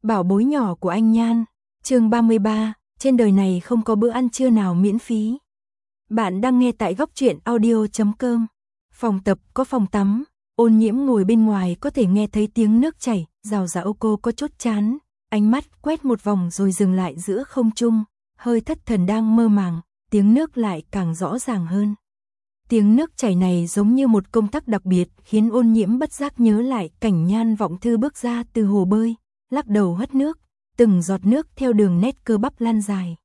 Bảo bối nhỏ của anh Nhan. Chương 33, trên đời này không có bữa ăn trưa nào miễn phí. Bạn đang nghe tại góc truyện audio.com. Phòng tập có phòng tắm, Ôn Nhiễm ngồi bên ngoài có thể nghe thấy tiếng nước chảy, rào rào. Cô có chút chán, ánh mắt quét một vòng rồi dừng lại giữa không trung, hơi thất thần đang mơ màng, tiếng nước lại càng rõ ràng hơn. Tiếng nước chảy này giống như một công tắc đặc biệt, khiến Ôn Nhiễm bất giác nhớ lại cảnh Nhan Vọng Thư bước ra từ hồ bơi, lắc đầu hất nước, từng giọt nước theo đường nét cơ bắp lan dài.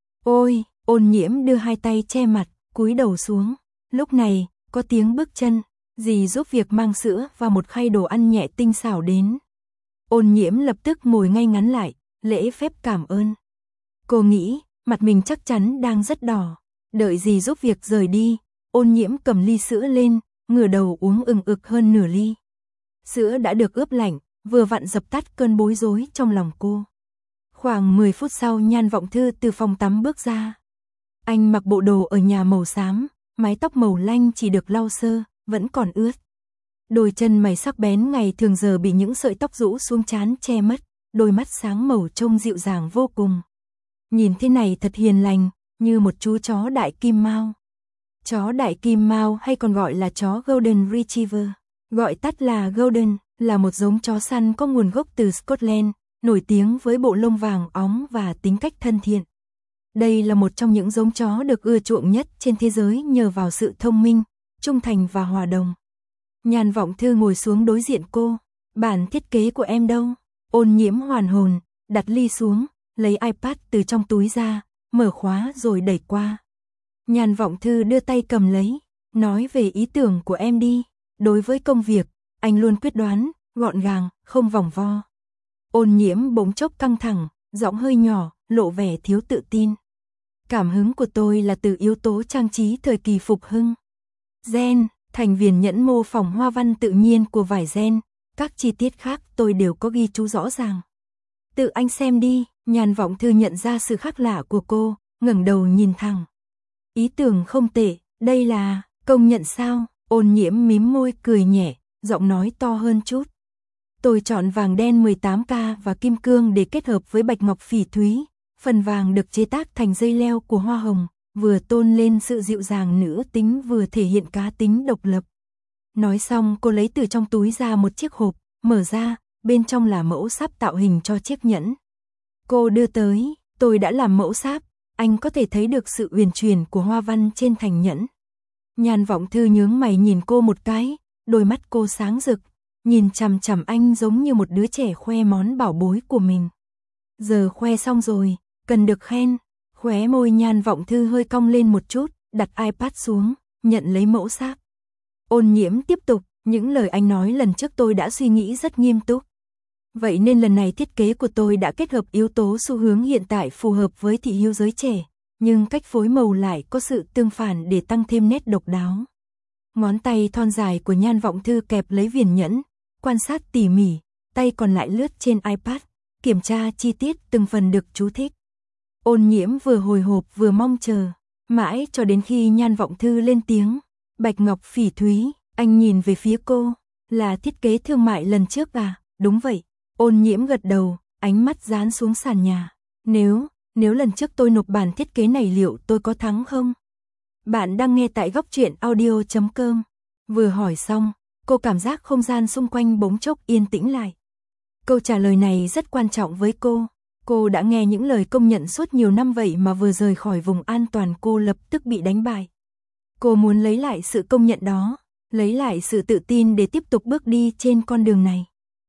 Ôi, Ôn Nhiễm đưa hai tay che mặt, cúi đầu xuống. Lúc này, có tiếng bước chân, dì giúp việc mang sữa và một khay đồ ăn nhẹ tinh xảo đến. Ôn Nhiễm lập tức ngồi ngay ngắn lại, lễ phép cảm ơn. Cô nghĩ, mặt mình chắc chắn đang rất đỏ. Đợi dì giúp việc rời đi, Ôn Nhiễm cầm ly sữa lên, ngửa đầu uống ừng ực hơn nửa ly. Sữa đã được ướp lạnh, vừa vặn dập tắt cơn bối rối trong lòng cô. Khoảng 10 phút sau Nhan Vọng Thư từ phòng tắm bước ra. Anh mặc bộ đồ ở nhà màu xám, mái tóc màu lanh chỉ được lau sơ, vẫn còn ướt. Đôi chân mày sắc bén ngày thường giờ bị những sợi tóc rũ xuống trán che mất, đôi mắt sáng màu trông dịu dàng vô cùng. Nhìn thế này thật hiền lành, như một chú chó đại kim mao. Chó đại kim mao hay còn gọi là chó Golden Retriever, gọi tắt là Golden, là một giống chó săn có nguồn gốc từ Scotland, nổi tiếng với bộ lông vàng óng và tính cách thân thiện. Đây là một trong những giống chó được ưa chuộng nhất trên thế giới nhờ vào sự thông minh, trung thành và hòa đồng. Nhan Vọng Thư ngồi xuống đối diện cô. Bản thiết kế của em đâu? Ôn Nhiễm hoàn hồn, đặt ly xuống, lấy iPad từ trong túi ra, mở khóa rồi đẩy qua. Nhan Vọng Thư đưa tay cầm lấy, nói về ý tưởng của em đi. Đối với công việc, anh luôn quyết đoán, gọn gàng, không vòng vo. Ôn Nhiễm bỗng chốc căng thẳng, giọng hơi nhỏ, lộ vẻ thiếu tự tin. Cảm hứng của tôi là từ yếu tố trang trí thời kỳ phục hưng. Gen, thành viền nhẫn mô phỏng hoa văn tự nhiên của vải gen, các chi tiết khác tôi đều có ghi chú rõ ràng. Tự anh xem đi. Nhan Vọng Thư nhận ra sự khác lạ của cô, ngẩng đầu nhìn thẳng. Ý tưởng không tệ, đây là công nhận sao? Ôn Nhiễm mím môi cười nhẹ, giọng nói to hơn chút. Tôi chọn vàng đen 18K và kim cương để kết hợp với bạch ngọc phỉ thúy, phần vàng được chế tác thành dây leo của hoa hồng, vừa tôn lên sự dịu dàng nữ tính vừa thể hiện cá tính độc lập. Nói xong cô lấy từ trong túi ra một chiếc hộp, mở ra, bên trong là mẫu sáp tạo hình cho chiếc nhẫn. Cô đưa tới, tôi đã làm mẫu sáp, anh có thể thấy được sự uyển chuyển của hoa văn trên thành nhẫn. Nhan Vọng Thư nhướng mày nhìn cô một cái, đôi mắt cô sáng rực, nhìn chằm chằm anh giống như một đứa trẻ khoe món bảo bối của mình. Giờ khoe xong rồi, cần được khen. Khóe môi Nhan Vọng Thư hơi cong lên một chút, đặt iPad xuống, nhận lấy mẫu sáp. Ôn Nhiễm tiếp tục, những lời anh nói lần trước tôi đã suy nghĩ rất nghiêm túc. Vậy nên lần này thiết kế của tôi đã kết hợp yếu tố xu hướng hiện tại phù hợp với thị hiếu giới trẻ, nhưng cách phối màu lại có sự tương phản để tăng thêm nét độc đáo. Ngón tay thon dài của Nhan Vọng Thư kẹp lấy viền nhẫn, quan sát tỉ mỉ, tay còn lại lướt trên iPad, kiểm tra chi tiết từng phần được chú thích. Ôn Nhiễm vừa hồi hộp vừa mong chờ, mãi cho đến khi Nhan Vọng Thư lên tiếng. Bạch ngọc phỉ thúy, anh nhìn về phía cô, là thiết kế thương mại lần trước à? Đúng vậy. Ôn Nhiễm gật đầu, ánh mắt dán xuống sàn nhà. Nếu lần trước tôi nộp bản thiết kế này liệu tôi có thắng không? Bạn đang nghe tại góc truyện audio.com. Vừa hỏi xong, cô cảm giác không gian xung quanh bỗng chốc yên tĩnh lại. Câu trả lời này rất quan trọng với cô. Cô đã nghe những lời công nhận suốt nhiều năm vậy mà vừa rời khỏi vùng an toàn cô lập tức bị đánh bại. Cô muốn lấy lại sự công nhận đó, lấy lại sự tự tin để tiếp tục bước đi trên con đường này.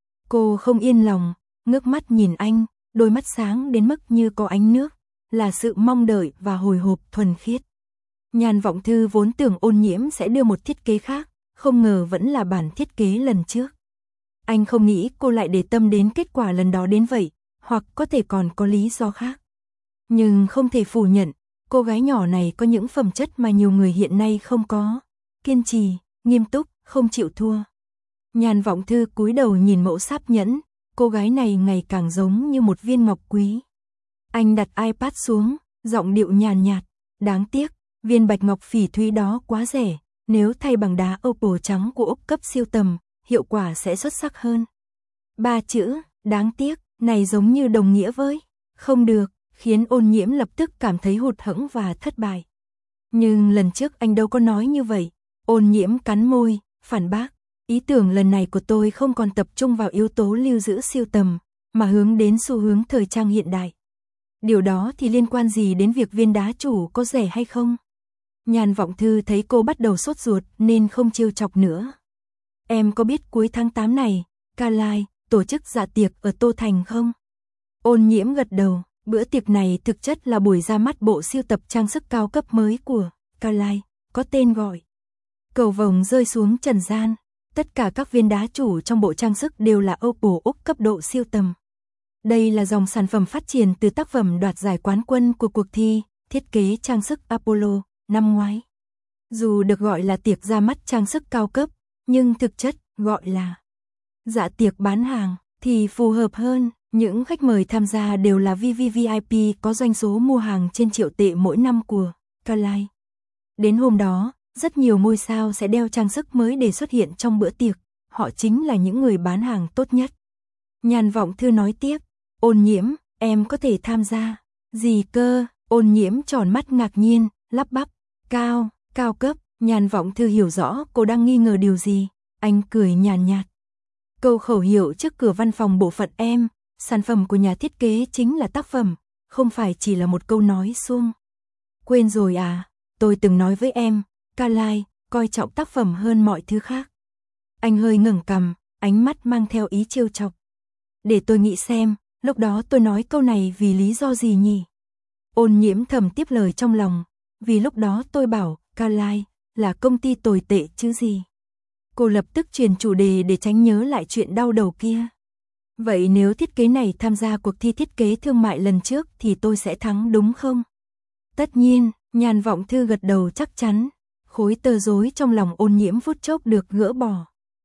Cô không yên lòng, ngước mắt nhìn anh, đôi mắt sáng đến mức như có ánh nước, là sự mong đợi và hồi hộp thuần khiết. Nhan Vọng Thư vốn tưởng Ôn Nhiễm sẽ đưa một thiết kế khác, không ngờ vẫn là bản thiết kế lần trước. Anh không nghĩ cô lại để tâm đến kết quả lần đó đến vậy, hoặc có thể còn có lý do khác. Nhưng không thể phủ nhận, cô gái nhỏ này có những phẩm chất mà nhiều người hiện nay không có. Kiên trì, nghiêm túc, không chịu thua. Nhan Vọng Thư cúi đầu nhìn mẫu sáp nhẫn, cô gái này ngày càng giống như một viên ngọc quý. Anh đặt iPad xuống, giọng điệu nhàn nhạt, đáng tiếc, viên bạch ngọc phỉ thúy đó quá rẻ, nếu thay bằng đá opal trắng của Úc cấp siêu tầm, hiệu quả sẽ xuất sắc hơn. 3 chữ, đáng tiếc. Này giống như đồng nghĩa với, không được, khiến Ôn Nhiễm lập tức cảm thấy hụt hẫng và thất bại. Nhưng lần trước anh đâu có nói như vậy. Ôn Nhiễm cắn môi, phản bác. Ý tưởng lần này của tôi không còn tập trung vào yếu tố lưu giữ sưu tầm, mà hướng đến xu hướng thời trang hiện đại. Điều đó thì liên quan gì đến việc viên đá chủ có rẻ hay không? Nhan Vọng Thư thấy cô bắt đầu sốt ruột nên không trêu chọc nữa. Em có biết cuối tháng 8 này, Carlyle tổ chức dạ tiệc ở Tô Thành không? Ôn Nhiễm gật đầu, bữa tiệc này thực chất là buổi ra mắt bộ sưu tập trang sức cao cấp mới của Carlyle, có tên gọi Cầu Vồng rơi xuống trần gian. Tất cả các viên đá chủ trong bộ trang sức đều là opal Úc cấp độ siêu tầm. Đây là dòng sản phẩm phát triển từ tác phẩm đoạt giải quán quân của cuộc thi thiết kế trang sức Apollo năm ngoái. Dù được gọi là tiệc ra mắt trang sức cao cấp, nhưng thực chất gọi là dạ tiệc bán hàng thì phù hợp hơn. Những khách mời tham gia đều là VVVIP có doanh số mua hàng trên triệu tệ mỗi năm của Carlyle. Đến hôm đó, rất nhiều ngôi sao sẽ đeo trang sức mới để xuất hiện trong bữa tiệc. Họ chính là những người bán hàng tốt nhất. Nhan Vọng Thư nói tiếp, Ôn Nhiễm, em có thể tham gia. Gì cơ? Ôn Nhiễm tròn mắt ngạc nhiên, lắp bắp. Cao cấp. Nhan Vọng Thư hiểu rõ cô đang nghi ngờ điều gì. Anh cười nhàn nhạt. Câu khẩu hiệu trước cửa văn phòng bộ phận em, sản phẩm của nhà thiết kế chính là tác phẩm, không phải chỉ là một câu nói suông. Quên rồi à, tôi từng nói với em, Carlyle coi trọng tác phẩm hơn mọi thứ khác. Anh hơi ngẩng cằm, ánh mắt mang theo ý trêu chọc. Để tôi nghĩ xem, lúc đó tôi nói câu này vì lý do gì nhỉ? Ôn Nhiễm thầm tiếp lời trong lòng, vì lúc đó tôi bảo Carlyle là công ty tồi tệ chứ gì. Cô lập tức chuyển chủ đề để tránh nhớ lại chuyện đau đầu kia. Vậy nếu thiết kế này tham gia cuộc thi thiết kế thương mại lần trước thì tôi sẽ thắng đúng không? Tất nhiên, Nhan Vọng Thư gật đầu chắc chắn. Khối tơ rối trong lòng Ôn Nhiễm phút chốc được gỡ bỏ.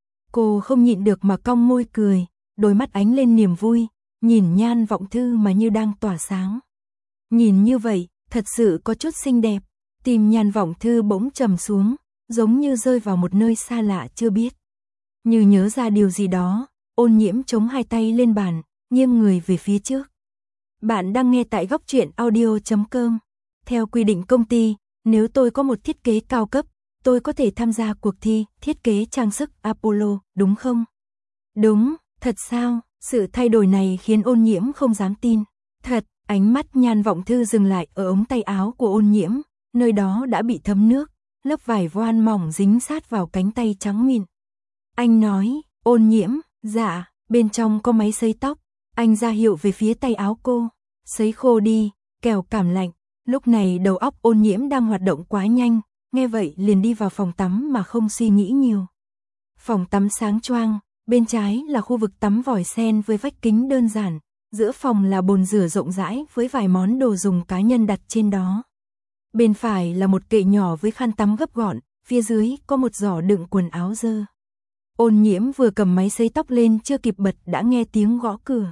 Cô không nhịn được mà cong môi cười, đôi mắt ánh lên niềm vui, nhìn Nhan Vọng Thư mà như đang tỏa sáng. Nhìn như vậy, thật sự có chút xinh đẹp. Tim Nhan Vọng Thư bỗng trầm xuống, giống như rơi vào một nơi xa lạ chưa biết. Như nhớ ra điều gì đó, Ôn Nhiễm chống hai tay lên bàn, nghiêng người về phía trước. Bạn đang nghe tại góc truyện audio.com. Theo quy định công ty, nếu tôi có một thiết kế cao cấp, tôi có thể tham gia cuộc thi thiết kế trang sức Apollo, đúng không? Đúng, thật sao? Sự thay đổi này khiến Ôn Nhiễm không dám tin. Thật, ánh mắt Nhan Vọng Thư dừng lại ở ống tay áo của Ôn Nhiễm, nơi đó đã bị thấm nước, lớp vải voan mỏng dính sát vào cánh tay trắng mịn. Anh nói, Ôn Nhiễm, dạ, bên trong có máy sấy tóc. Anh ra hiệu về phía tay áo cô, sấy khô đi, kẻo cảm lạnh. Lúc này đầu óc Ôn Nhiễm đang hoạt động quá nhanh, nghe vậy liền đi vào phòng tắm mà không suy nghĩ nhiều. Phòng tắm sáng choang, bên trái là khu vực tắm vòi sen với vách kính đơn giản, giữa phòng là bồn rửa rộng rãi với vài món đồ dùng cá nhân đặt trên đó. Bên phải là một kệ nhỏ với khăn tắm gấp gọn, phía dưới có một giỏ đựng quần áo dơ. Ôn Nhiễm vừa cầm máy sấy tóc lên chưa kịp bật đã nghe tiếng gõ cửa.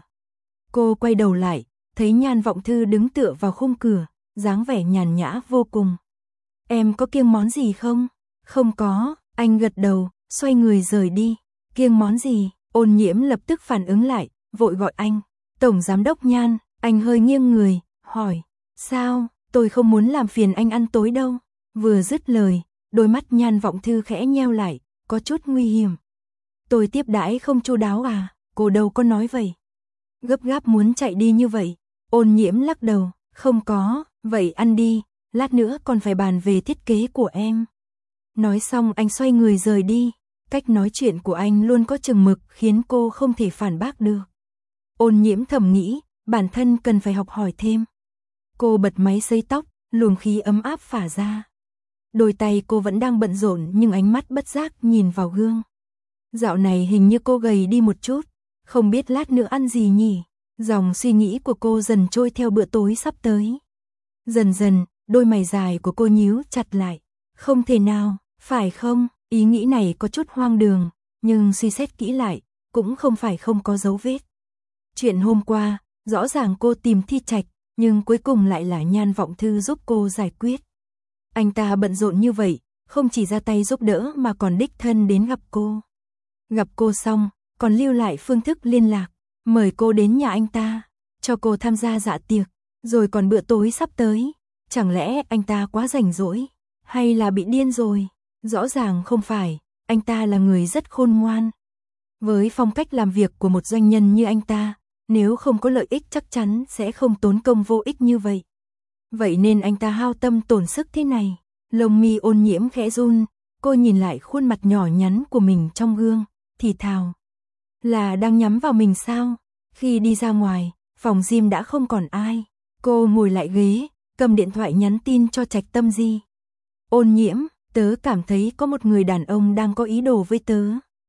Cô quay đầu lại, thấy Nhan Vọng Thư đứng tựa vào khung cửa, dáng vẻ nhàn nhã vô cùng. Em có kiêng món gì không? Không có, anh gật đầu, xoay người rời đi. Kiêng món gì? Ôn Nhiễm lập tức phản ứng lại, vội gọi anh. Tổng giám đốc Nhan, anh hơi nghiêng người, hỏi. Sao, tôi không muốn làm phiền anh ăn tối đâu. Vừa dứt lời, đôi mắt Nhan Vọng Thư khẽ nheo lại, có chút nguy hiểm. Tôi tiếp đãi không chu đáo à, cô đâu có nói vậy. Gấp gáp muốn chạy đi như vậy. Ôn Nhiễm lắc đầu, không có, vậy ăn đi, lát nữa còn phải bàn về thiết kế của em. Nói xong anh xoay người rời đi, cách nói chuyện của anh luôn có chừng mực khiến cô không thể phản bác được. Ôn Nhiễm thầm nghĩ, bản thân cần phải học hỏi thêm. Cô bật máy sấy tóc, luồng khí ấm áp phả ra. Đôi tay cô vẫn đang bận rộn nhưng ánh mắt bất giác nhìn vào gương. Dạo này hình như cô gầy đi một chút, không biết lát nữa ăn gì nhỉ? Dòng suy nghĩ của cô dần trôi theo bữa tối sắp tới. Dần dần, đôi mày dài của cô nhíu chặt lại. Không thể nào, phải không? Ý nghĩ này có chút hoang đường, nhưng suy xét kỹ lại, cũng không phải không có dấu vết. Chuyện hôm qua, rõ ràng cô tìm Thi Trạch, nhưng cuối cùng lại là Nhan Vọng Thư giúp cô giải quyết. Anh ta bận rộn như vậy, không chỉ ra tay giúp đỡ mà còn đích thân đến gặp cô. Gặp cô xong, còn lưu lại phương thức liên lạc. mời cô đến nhà anh ta, cho cô tham gia dạ tiệc, rồi còn bữa tối sắp tới. Chẳng lẽ anh ta quá rảnh rỗi, hay là bị điên rồi? Rõ ràng không phải, anh ta là người rất khôn ngoan. Với phong cách làm việc của một doanh nhân như anh ta, nếu không có lợi ích chắc chắn sẽ không tốn công vô ích như vậy. Vậy nên anh ta hao tâm tổn sức thế này. Lông mi Ôn Nhiễm khẽ run, cô nhìn lại khuôn mặt nhỏ nhắn của mình trong gương, thì thào. Là đang nhắm vào mình sao? Khi đi ra ngoài, phòng gym đã không còn ai. Cô ngồi lại ghế, cầm điện thoại nhắn tin cho Trạch Tâm Di. Ôn Nhiễm, tớ cảm thấy có một người đàn ông đang có ý đồ với tớ.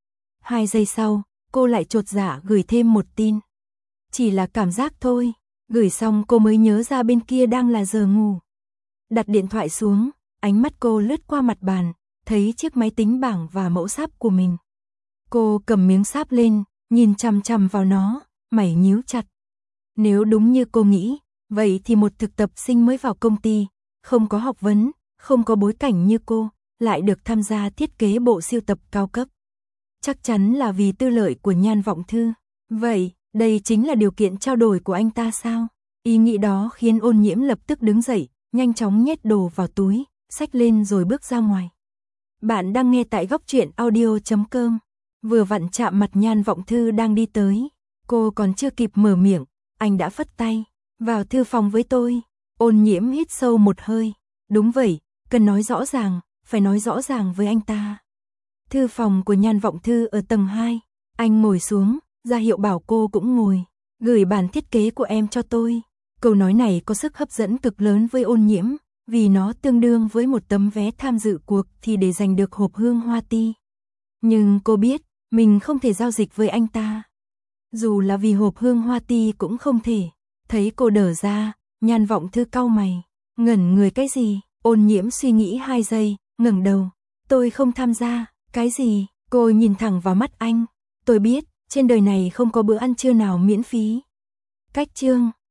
2 giây sau, cô lại chột dạ gửi thêm một tin. Chỉ là cảm giác thôi. Gửi xong cô mới nhớ ra bên kia đang là giờ ngủ. Đặt điện thoại xuống, ánh mắt cô lướt qua mặt bàn, thấy chiếc máy tính bảng và mẫu sáp của mình. Cô cầm miếng sáp lên, nhìn chằm chằm vào nó, mày nhíu chặt. Nếu đúng như cô nghĩ, vậy thì một thực tập sinh mới vào công ty, không có học vấn, không có bối cảnh như cô, lại được tham gia thiết kế bộ sưu tập cao cấp. Chắc chắn là vì tư lợi của Nhan Vọng Thư. Vậy, đây chính là điều kiện trao đổi của anh ta sao? Ý nghĩ đó khiến Ôn Nhiễm lập tức đứng dậy, nhanh chóng nhét đồ vào túi, xách lên rồi bước ra ngoài. Bạn đang nghe tại góc truyện audio.com. Vừa vặn chạm mặt Nhan Vọng Thư đang đi tới. Cô còn chưa kịp mở miệng, anh đã phất tay. Vào thư phòng với tôi. Ôn Nhiễm hít sâu một hơi. Đúng vậy, cần nói rõ ràng, phải nói rõ ràng với anh ta. Thư phòng của Nhan Vọng Thư ở tầng 2. Anh ngồi xuống, ra hiệu bảo cô cũng ngồi. Gửi bản thiết kế của em cho tôi. Câu nói này có sức hấp dẫn cực lớn với Ôn Nhiễm, vì nó tương đương với một tấm vé tham dự cuộc thi để giành được hộp hương hoa ti. Nhưng cô biết, mình không thể giao dịch với anh ta. Dù là vì hộp hương hoa ti cũng không thể. Thấy cô đờ ra, Nhan Vọng Thư cau mày. Ngẩn người cái gì? Ôn Nhiễm suy nghĩ 2 giây, ngẩng đầu. Tôi không tham gia. Cái gì? Cô nhìn thẳng vào mắt anh. Tôi biết, trên đời này không có bữa ăn trưa nào miễn phí. Cách chương